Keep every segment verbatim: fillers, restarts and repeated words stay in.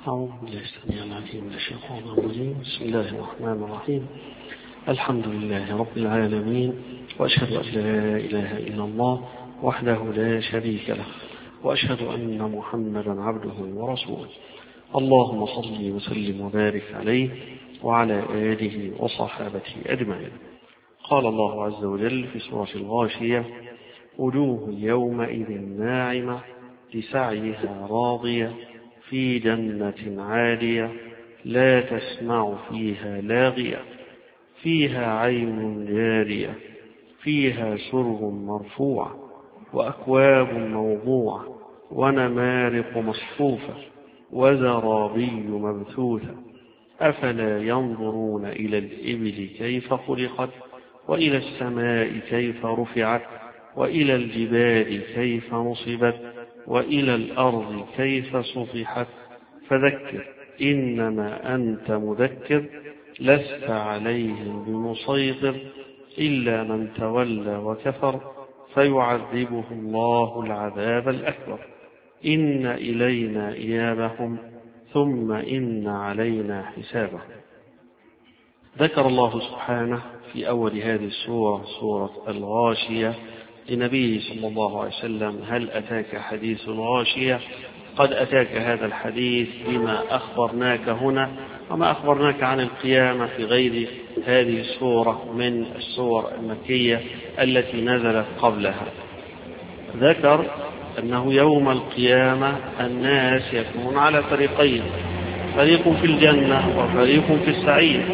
أعوذ بالله السميع العليم من الشيطان الرجيم. بسم الله الرحمن الرحيم. الحمد لله رب العالمين، وأشهد أن لا إله إلا الله وحده لا شريك له، وأشهد أن محمدا عبده ورسوله. اللهم صل وسلم وبارك عليه وعلى آله وصحابته أجمعين. قال الله عز وجل في سورة الغاشية: وجوه يومئذ ناعمة لسعيها راضية في جنة عالية لا تسمع فيها لاغية فيها عين جارية فيها سرر مرفوعة وأكواب موضوعة ونمارق مصفوفة وزرابي مبثوثة أفلا ينظرون إلى الإبل كيف خلقت وإلى السماء كيف رفعت وإلى الجبال كيف نصبت وإلى الأرض كيف سطحت فذكر إنما أنت مذكر لست عليهم بمسيطر إلا من تولى وكفر فيعذبه الله العذاب الأكبر إن إلينا إيابهم ثم إن علينا حسابهم. ذكر الله سبحانه في أول هذه السورة سورة الغاشية لنبيه صلى الله عليه وسلم: هل أتاك حديث الغاشية؟ قد أتاك هذا الحديث بما أخبرناك هنا وما أخبرناك عن القيامة في غير هذه السورة من السور المكية التي نزلت قبلها. ذكر أنه يوم القيامة الناس يكونون على فريقين: فريق في الجنة وفريق في السعير.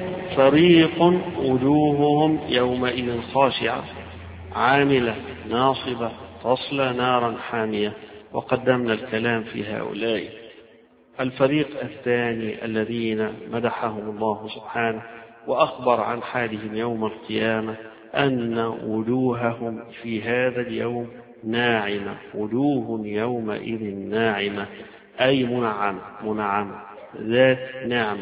فريق وجوههم يومئذ خاشعة عاملة ناصبة تصلى نارا حامية، وقدمنا الكلام في هؤلاء. الفريق الثاني الذين مدحهم الله سبحانه وأخبر عن حالهم يوم القيامة أن وجوههم في هذا اليوم ناعمة. وجوه يومئذ ناعمة أي منعمة منعمة ذات نعمة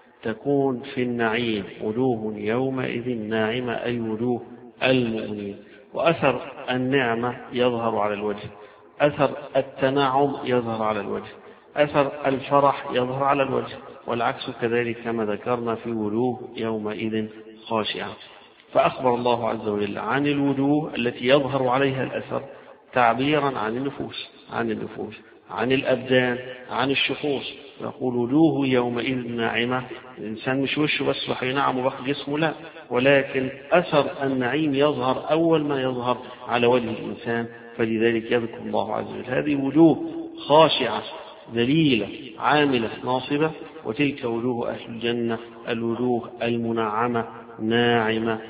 تكون في النعيم. وجوه يومئذ ناعمة أي وجوه المؤمنين. وأثر النعمة يظهر على الوجه، أثر التنعم يظهر على الوجه، أثر الفرح يظهر على الوجه، والعكس كذلك كما ذكرنا في وجوه يومئذ خاشعة. فأخبر الله عز وجل عن الوجوه التي يظهر عليها الأثر تعبيرا عن النفوس عن النفوس عن الأبدان، عن الشخوص. يقول وجوه يومئذ ناعمة. الإنسان مش وشه بس وحينعم وبخ جسمه، لا، ولكن أثر النعيم يظهر أول ما يظهر على وجه الإنسان. فلذلك يذكر الله عز وجل هذه وجوه خاشعة ذليلة عاملة ناصبة، وتلك وجوه أهل الجنة الوجوه المنعمة ناعمة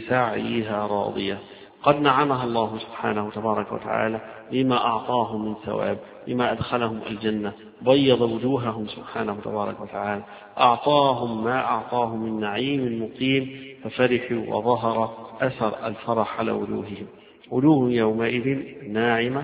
لسعيها راضية. قد نعمها الله سبحانه تبارك وتعالى بما أعطاهم من ثواب، بما أدخلهم الجنة، بيض وجوههم سبحانه تبارك وتعالى، أعطاهم ما أعطاهم من نعيم مقيم ففرحوا وظهر أثر الفرح على وجوههم. وجوه يومئذ ناعمة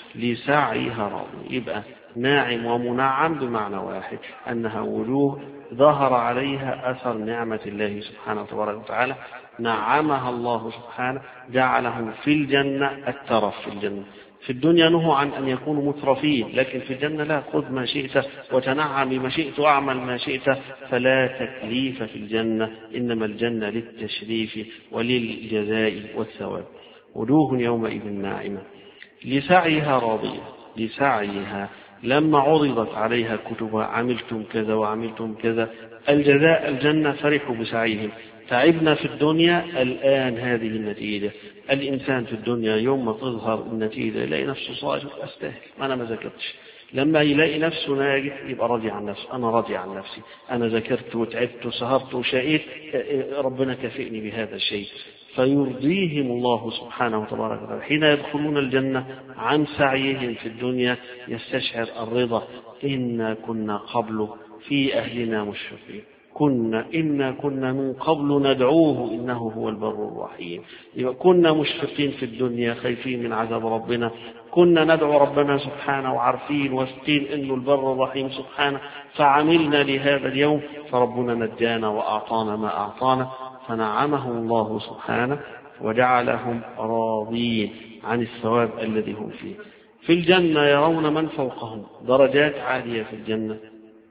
لسعيها راضية. يبقى ناعم ومنعم بمعنى واحد، أنها وجوه ظهر عليها أثر نعمة الله سبحانه تبارك وتعالى، نعمها الله سبحانه، جعلهم في الجنة الترف. في الجنة في الدنيا نهوا عن أن يكونوا مترفين، لكن في الجنة لا، خذ ما شئت وتنعم بما شئت واعمل ما شئت، فلا تكليف في الجنة، إنما الجنة للتشريف وللجزاء والثواب. وجوه يومئذ ناعمة لسعيها راضية. لسعيها لما عرضت عليها كتبها عملتم كذا وعملتم كذا، الجزاء الجنة، فرحوا بسعيهم. تعبنا في الدنيا، الآن هذه النتيجة. الإنسان في الدنيا يوم ما تظهر النتيجة يلاقي نفسه صاجر، أستاهل، أنا ما ذاكرتش. لما يلاقي نفسه ناجح يبقى راضي عن نفسه، أنا راضي عن نفسي، أنا ذاكرت وتعبت وسهرت وشقيت، ربنا كافئني بهذا الشيء. فيرضيهم الله سبحانه وتعالى وتعالى حين يدخلون الجنة عن سعيهم في الدنيا، يستشعر الرضا. إنا كنا قبل في أهلنا مشفقين، كنا إنا كنا من قبل ندعوه إنه هو البر الرحيم. كنا مشفقين في الدنيا خايفين من عذاب ربنا، كنا ندعو ربنا سبحانه وعارفين واثقين إنه البر الرحيم سبحانه، فعملنا لهذا اليوم فربنا نجانا وأعطانا ما أعطانا، فنعمهم الله سبحانه وجعلهم راضين عن الثواب الذي هم فيه. في الجنة يرون من فوقهم درجات عالية في الجنة،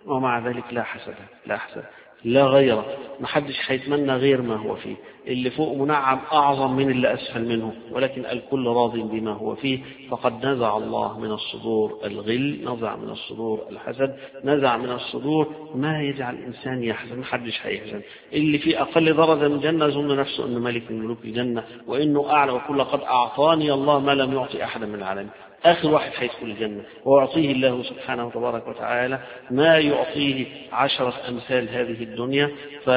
ومع ذلك لا حسد لا حسد لا غيره، ما حدش هيتمنى غير ما هو فيه. اللي فوق منعم أعظم من اللي أسفل منه، ولكن الكل راض بما هو فيه. فقد نزع الله من الصدور الغل، نزع من الصدور الحسد، نزع من الصدور ما يجعل الإنسان يحزن. ما حدش هيحزن. اللي في أقل درجة من الجنة يظن نفسه أنه ملك من ملوك الجنة وإنه أعلى، ويقول لقد أعطاني الله ما لم يعطي أحدا من العالمين. آخر واحد هيدخل الجنة ويعطيه الله سبحانه وتبارك وتعالى ما يعطيه عشرة أمثال هذه الدنيا،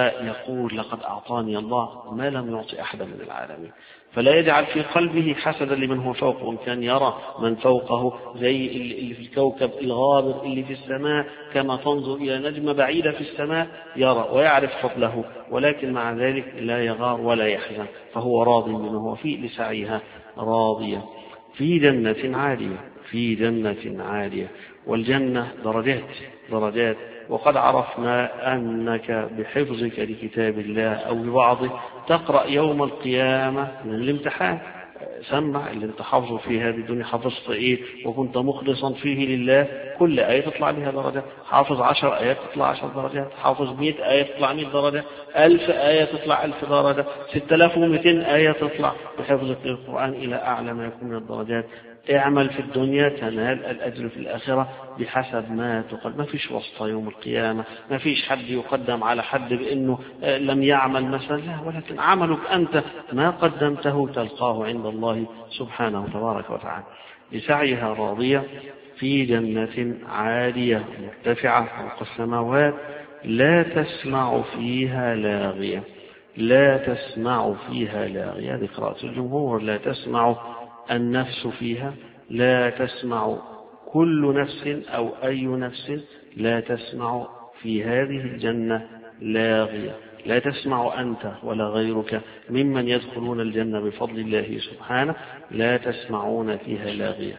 فيقول لقد أعطاني الله ما لم يعطي أحدا من العالمين. فلا يجعل في قلبه حسدا لمن هو فوقه، وإن كان يرى من فوقه زي اللي في الكوكب الغابر اللي في السماء، كما تنظر إلى نجمة بعيدة في السماء يرى ويعرف فضله، ولكن مع ذلك لا يغار ولا يحزن، فهو راض بما هو فيه لسعيها راضية في جنة عالية في جنة عالية. والجنة درجات درجات وقد عرفنا أنك بحفظك لكتاب الله أو ببعضه تقرأ يوم القيامة من الامتحان. سمع اللي انت حافظه في هذه الدنيا، حافظت ايه وكنت مخلصا فيه لله، كل آية تطلع بها درجة. حافظ عشر آيات تطلع عشر درجات، حافظ مئة آية تطلع مئة درجة، ألف آية تطلع ألف درجة، ستة آلاف ومئتين آية تطلع بحفظك للقرآن إلى أعلى ما يكون من الدرجات. اعمل في الدنيا تنال الأجر في الآخرة بحسب ما تقدم. ما فيش واسطة يوم القيامة، ما فيش حد يقدم على حد بأنه لم يعمل مثلا، لا، ولكن عملك أنت ما قدمته تلقاه عند الله سبحانه تبارك وتعالى. لسعيها راضية في جنة عالية مرتفعة فوق السماوات لا تسمع فيها لاغية لا تسمع فيها لاغية. هذه قراءة الجمهور. لا تسمع النفس فيها، لا تسمع كل نفس أو أي نفس، لا تسمع في هذه الجنة لاغية. لا تسمع أنت ولا غيرك ممن يدخلون الجنة بفضل الله سبحانه، لا تسمعون فيها لاغية.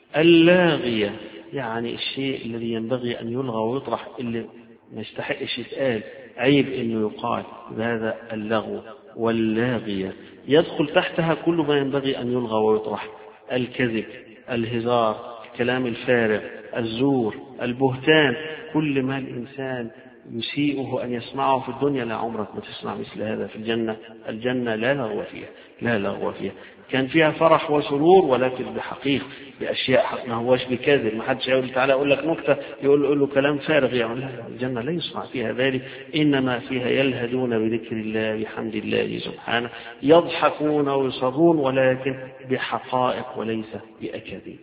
اللاغية يعني الشيء الذي ينبغي أن يلغى ويطرح، اللي ما يستحقش يتقال، عيب إنه يقال، هذا اللغو. واللاغية يدخل تحتها كل ما ينبغي أن يلغى ويطرح: الكذب، الهزار، الكلام الفارغ، الزور، البهتان، كل ما الإنسان يسيئه أن يسمعه في الدنيا لا عمرك ما تسمع مثل هذا في الجنة. الجنة لا لغو فيها لا لغو فيها كان فيها فرح وسرور، ولكن بحقيقة بأشياء ما هوش بكاذب. ما حدش يقول تعالى أقول لك نكتة يقول له, له كلام فارغ يعني. لا، الجنة لا يسمع فيها ذلك، إنما فيها يلهدون بذكر الله بحمد الله سبحانه، يضحكون ويصرون، ولكن بحقائق وليس بأكاذيب.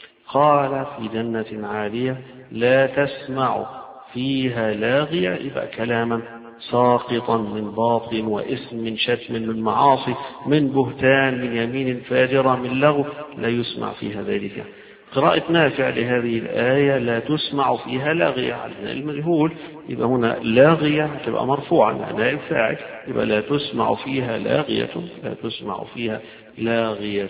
قال في جنة عالية لا تسمع فيها لاغية، يبقى كلاما ساقطا من باطل واسم من شتم من معاصي من بهتان من يمين فاجرة من لغو، لا يسمع فيها ذلك. قراءة نافع لهذه الآية لا تسمع فيها لاغية على المجهول، يبقى هنا لاغية تبقى مرفوعا نائب فاعل، يبقى لا تسمع فيها لاغية لا تسمع فيها لاغية.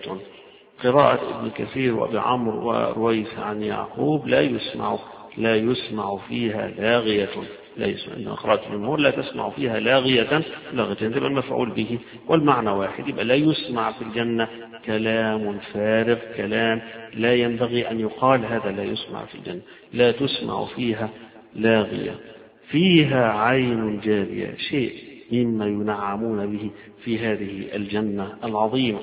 قراءة ابن كثير وابي عمرو ورويس عن يعقوب لا يسمع لا يسمع فيها لاغية، لا يسمع. إن قراءة الجمهور لا تسمع فيها لاغية، لاغية تبقى المفعول به والمعنى واحد، يبقى لا يسمع في الجنة كلام فارغ، كلام لا ينبغي أن يقال، هذا لا يسمع في الجنة. لا تسمع فيها لاغية. فيها عين جارية، شيء مما ينعمون به في هذه الجنة العظيمة.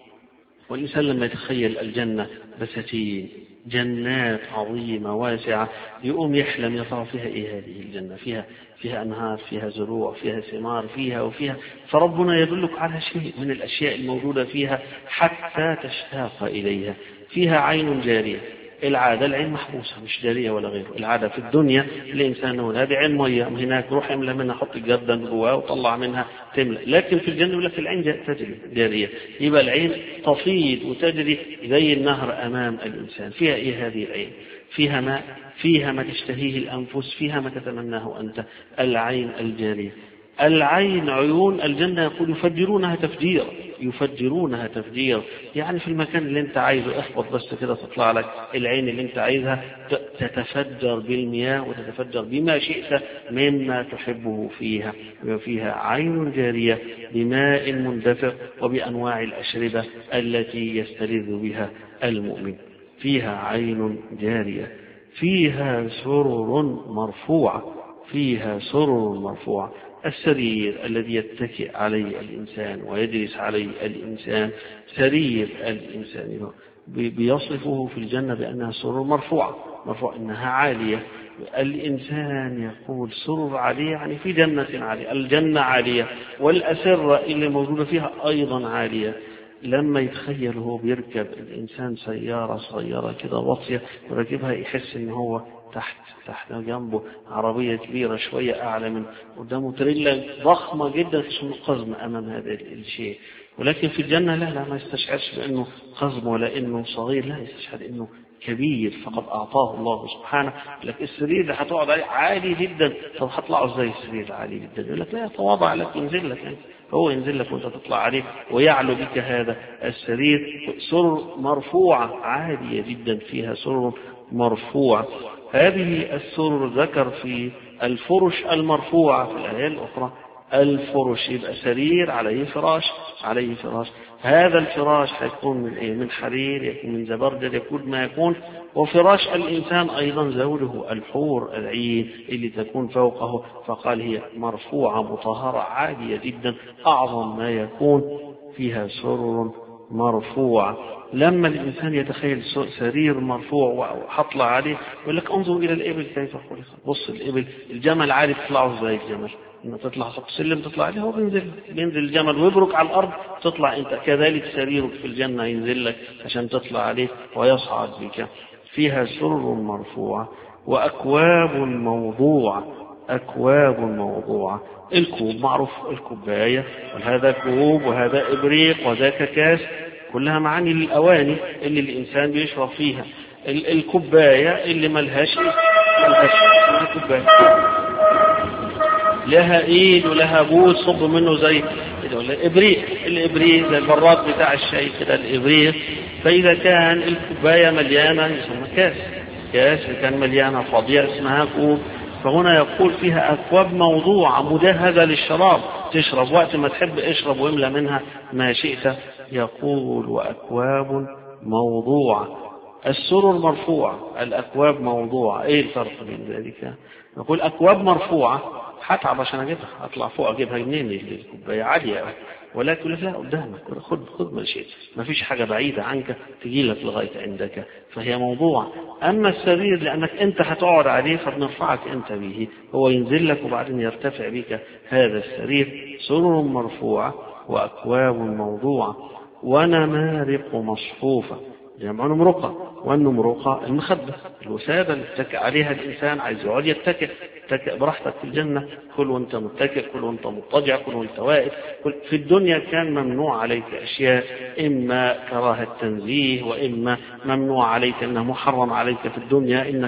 والإنسان لما يتخيل الجنة بساتين، جنات عظيمة واسعة، يقوم يحلم يطرى فيها إيه هذه الجنة، فيها فيها أنهار، فيها زروع، فيها ثمار، فيها وفيها. فربنا يدلك على شيء من الأشياء الموجودة فيها حتى تشتاق إليها. فيها عين جارية. العادة العين محبوسة مش جارية ولا غيره. العادة في الدنيا الإنسان يقول هذه عين مية، هناك روح املى منها، حط الجردن جواه وطلع منها تملى. لكن في الجنة يقول لك العين تجري جارية، يبقى العين تفيض وتجري زي النهر أمام الإنسان. فيها إيه هذه العين؟ فيها ماء، فيها ما تشتهيه الأنفس، فيها ما تتمناه أنت. العين الجارية. العين عيون الجنة يقول يفجرونها تفجير يفجرونها تفجير يعني في المكان اللي انت عايزه اخبط بس كده تطلع لك العين اللي انت عايزها، تتفجر بالمياه وتتفجر بما شئت مما تحبه فيها. وفيها عين جارية بماء مندفق وبأنواع الأشربة التي يستلذ بها المؤمن. فيها عين جارية. فيها سرر مرفوعة فيها سرر مرفوعة. السرير الذي يتكئ عليه الإنسان ويجلس عليه الإنسان سرير الإنسان بيصفه في الجنة بأنها سرر مرفوعة مرفوعة إنها عالية. الإنسان يقول سرر عالية يعني في جنة عالية، الجنة عالية، والأسرة اللي موجودة فيها أيضا عالية. لما يتخيل هو بيركب الإنسان سيارة صغيرة كده واطية وراكبها يحس إن هو تحت تحت جنبه عربية كبيرة شوية أعلى من قدامه تريلا ضخمة جدا اسمه قزم أمام هذا الشيء. ولكن في الجنة لا لا ما يستشعرش بأنه قزم ولا إنه صغير، لا يستشعر إنه كبير فقد أعطاه الله سبحانه. لك السرير اللي هتقعد عليه عالي جدا، طب هطلعه ازاي السرير عالي جدا؟ يقول لك لا يتواضع لك ينزل لك يعني. هو ينزل لك وانت تطلع عليه ويعلو بك هذا السرير. سرر مرفوعة عالية جدا فيها سرر مرفوعة. هذه السرر ذكر في الفرش المرفوعة في الآية الأخرى الفرش، يبقى سرير عليه فراش عليه فراش. هذا الفراش هيكون من ايه؟ من حرير، يكون من زبرجد، يكون ما يكون. وفراش الإنسان أيضا زوجه الحور العين اللي تكون فوقه، فقال هي مرفوعة مطهرة عالية جدا أعظم ما يكون فيها سرر مرفوعة. لما الإنسان يتخيل سرير مرفوع وحطلع عليه يقول لك انظر إلى الإبل كيف خلقت. بص الإبل الجمل عالي تطلعه ازاي الجمل؟ إنه تطلع فوق السلم تطلع عليه، هو بينزل بينزل الجمل ويبرك على الأرض تطلع أنت. كذلك سريرك في الجنة ينزل لك عشان تطلع عليه ويصعد بك. فيها سرر مرفوعة وأكواب موضوعة أكواب موضوعة. الكوب معروف الكوباية، وهذا كوب وهذا إبريق وذاك كاس، كلها معاني للأواني اللي الإنسان بيشرب فيها. الكوباية اللي ملهاش ملهاش كوباية لها ايد ولها بوز صب منه زي الابريق. الابريق زي البراد بتاع الشاي كده الابريق. فاذا كان الكوبايه مليانه يسمى كاس، كاس كان مليانه فاضيه اسمها كوب. فهنا يقول فيها اكواب موضوعه مجهزه للشراب، تشرب وقت ما تحب اشرب واملى منها ما شئت. يقول واكواب موضوعه. السرر مرفوعه، الاكواب موضوعه. ايه الفرق بين ذلك؟ نقول اكواب مرفوعه هتعب عشان اجيبها، اطلع فوق اجيبها منين؟ الكوبايه عاليه، ولكن لا قدامك خد خد ما شئت، ما فيش حاجه بعيده عنك تجي لك لغايه عندك، فهي موضوع. اما السرير لانك انت هتقعد عليه فبنرفعك انت به، هو ينزل لك وبعدين يرتفع بك هذا السرير. سرر مرفوعه واكواب موضوعه ونمارق مصفوفه، جمع نمرقة. والنمرقة المخدة الوسادة اللي اتكئ عليها الإنسان، عايز يقعد يتكئ تكئ براحتك في الجنة، كل وانت متكئ، كل وانت مضطجع، كل وانت واقف. في الدنيا كان ممنوع عليك أشياء، إما كراهة تنزيه وإما ممنوع عليك أنه محرم عليك في الدنيا إنك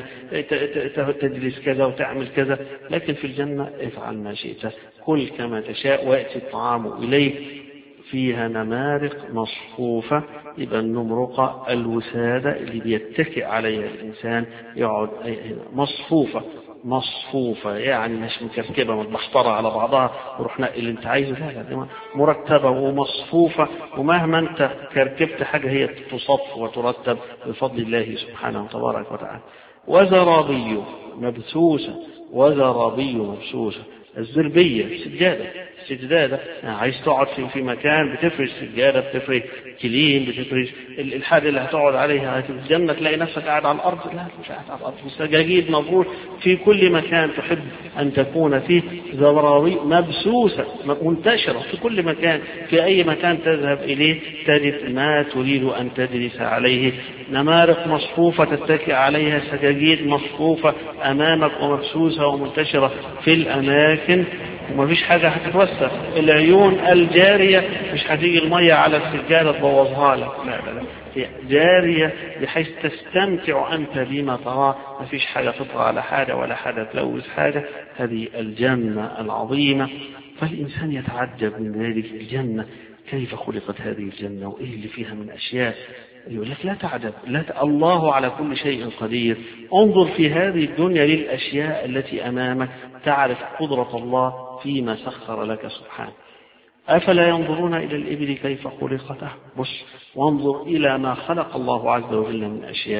تجلس كذا وتعمل كذا. لكن في الجنة افعل ما شئت، كل كما تشاء ويأتي الطعام إليك. فيها نمارق مصفوفة، يبقى النمرقة الوسادة اللي بيتكئ عليها الإنسان يقعد مصفوفة مصفوفة يعني مش مكركبة متبحترة على بعضها وروح نقي اللي انت عايزه، لا لا مرتبة ومصفوفة، ومهما انت كركبت حاجة هي تصف وترتب بفضل الله سبحانه وتبارك وتعالى. وزرابي مبثوثة وزرابي مبثوثة. الزربية السجادة السجادة يعني عايز تقعد في في مكان بتفرش سجادة، بتفرش كليم، بتفرش الحاجة اللي هتقعد عليها في الجنة تلاقي نفسك قاعد على الأرض، لا مش قاعد على الأرض، سجاجيد موجود في كل مكان تحب أن تكون فيه. زرابي مبثوثة منتشرة في كل مكان، في أي مكان تذهب إليه تجد ما تريد أن تجلس عليه. نمارق مصفوفة تتكئ عليها، سجاجيد مصفوفة أمامك ومبثوثة ومنتشرة في الأماكن، وما فيش حاجة هتتوسخ. العيون الجارية مش هتيجي المية على السجادة تبوظها لك، لا لا لا، هي جارية بحيث تستمتع أنت بما تراه، ما فيش حاجة تطغى على حاجة ولا حاجة تلوث حاجة. هذه الجنة العظيمة. فالإنسان يتعجب من ذلك الجنة، كيف خلقت هذه الجنة وإيه اللي فيها من أشياء. يقول لك لا تعجب، لا ت... الله على كل شيء قدير. انظر في هذه الدنيا للأشياء التي أمامك تعرف قدرة الله فيما سخر لك سبحانه. أفلا ينظرون إلى الإبل كيف خلقته؟ بص وانظر إلى ما خلق الله عز وجل من أشياء.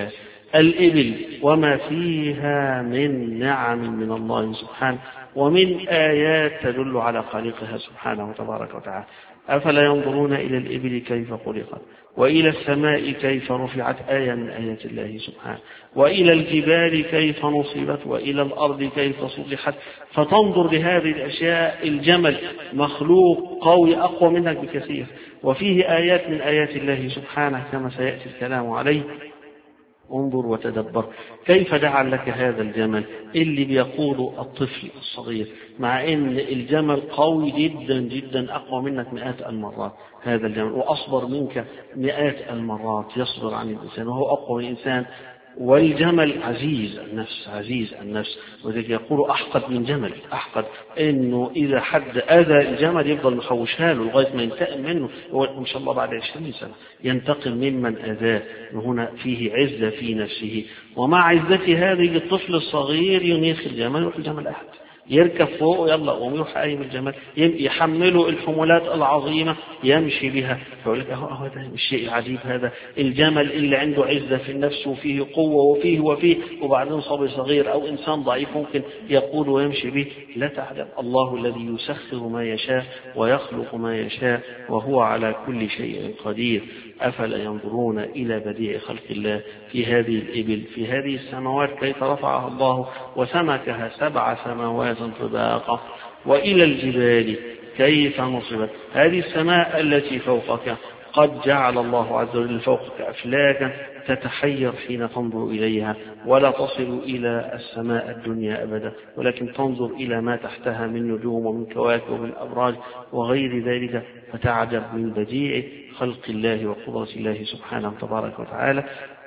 الإبل وما فيها من نعم من الله سبحانه ومن آيات تدل على خالقها سبحانه وتبارك وتعالى. أفلا ينظرون إلى الإبل كيف خلقت وإلى السماء كيف رفعت آية من آيات الله سبحانه وإلى الجبال كيف نصبت وإلى الأرض كيف سطحت فتنظر لهذه الأشياء. الجمل مخلوق قوي أقوى منك بكثير وفيه آيات من آيات الله سبحانه كما سيأتي الكلام عليه. انظر وتدبر كيف جعل لك هذا الجمل اللي بيقوده الطفل الصغير، مع ان الجمل قوي جدا جدا أقوى منك مئات المرات. هذا الجمل وأصبر منك مئات المرات يصبر عن الإنسان وهو أقوى من الإنسان. والجمل عزيز النفس عزيز النفس وذلك يقول أحقد من جمل. أحقد إنه إذا حد أذى الجمل يفضل محوشها له لغاية ما ينتقم منه. هو إن شاء الله بعد عشرين سنة ينتقم ممن أذاه. هنا فيه عزة في نفسه، ومع عزته هذه الطفل الصغير ينيخ الجمل ويروح الجمل أحد يركب فوق يلا ويروح قايم الجمل يحمله الحمولات العظيمة يمشي بها. فيقول لك اهو اهو ده الشيء العجيب هذا الجمل اللي عنده عزة في النفس وفيه قوة وفيه وفيه وبعدين صبي صغير أو إنسان ضعيف ممكن يقود ويمشي به. لا تعلم الله الذي يسخر ما يشاء ويخلق ما يشاء وهو على كل شيء قدير. أفلا ينظرون إلى بديع خلق الله في هذه الإبل في هذه السماوات كيف رفعها الله وسمكها سبع سماوات طباقا وإلى الجبال كيف نصبت. هذه السماء التي فوقك قد جعل الله عز وجل فوقك أفلاكا تتحير حين تنظر إليها ولا تصل إلى السماء الدنيا أبدا، ولكن تنظر إلى ما تحتها من نجوم ومن كواكب ومن أبراج وغير ذلك فتعجب من بديع خلق الله وقدرة الله سبحانه تبارك وتعالى.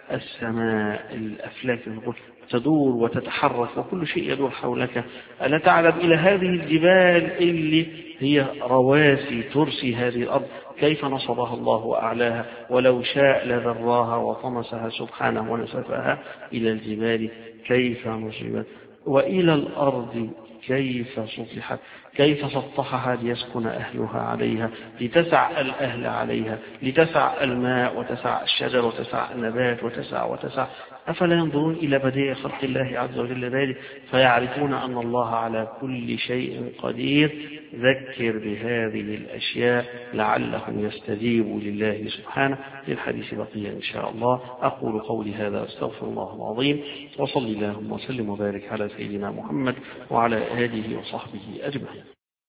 السماء الأفلاك تدور وتتحرك وكل شيء يدور حولك. ألا تعلم إلى هذه الجبال اللي هي رواسي ترسي هذه الأرض كيف نصبها الله وأعلاها ولو شاء لذراها وطمسها سبحانه ونسفها. إلى الجبال كيف نصبت وإلى الأرض كيف سطحت كيف سطحها ليسكن أهلها عليها لتسع الأهل عليها لتسع الماء وتسع الشجر وتسع النبات وتسع وتسع. أفلا ينظرون إلى بديع خلق الله عز وجل ذلك فيعرفون أن الله على كل شيء قدير. ذكر بهذه الأشياء لعلهم يستجيبوا لله سبحانه. للحديث بقية إن شاء الله. أقول قولي هذا أستغفر الله العظيم وصلي اللهم وسلم وبارك على سيدنا محمد وعلى آله وصحبه أجمعين.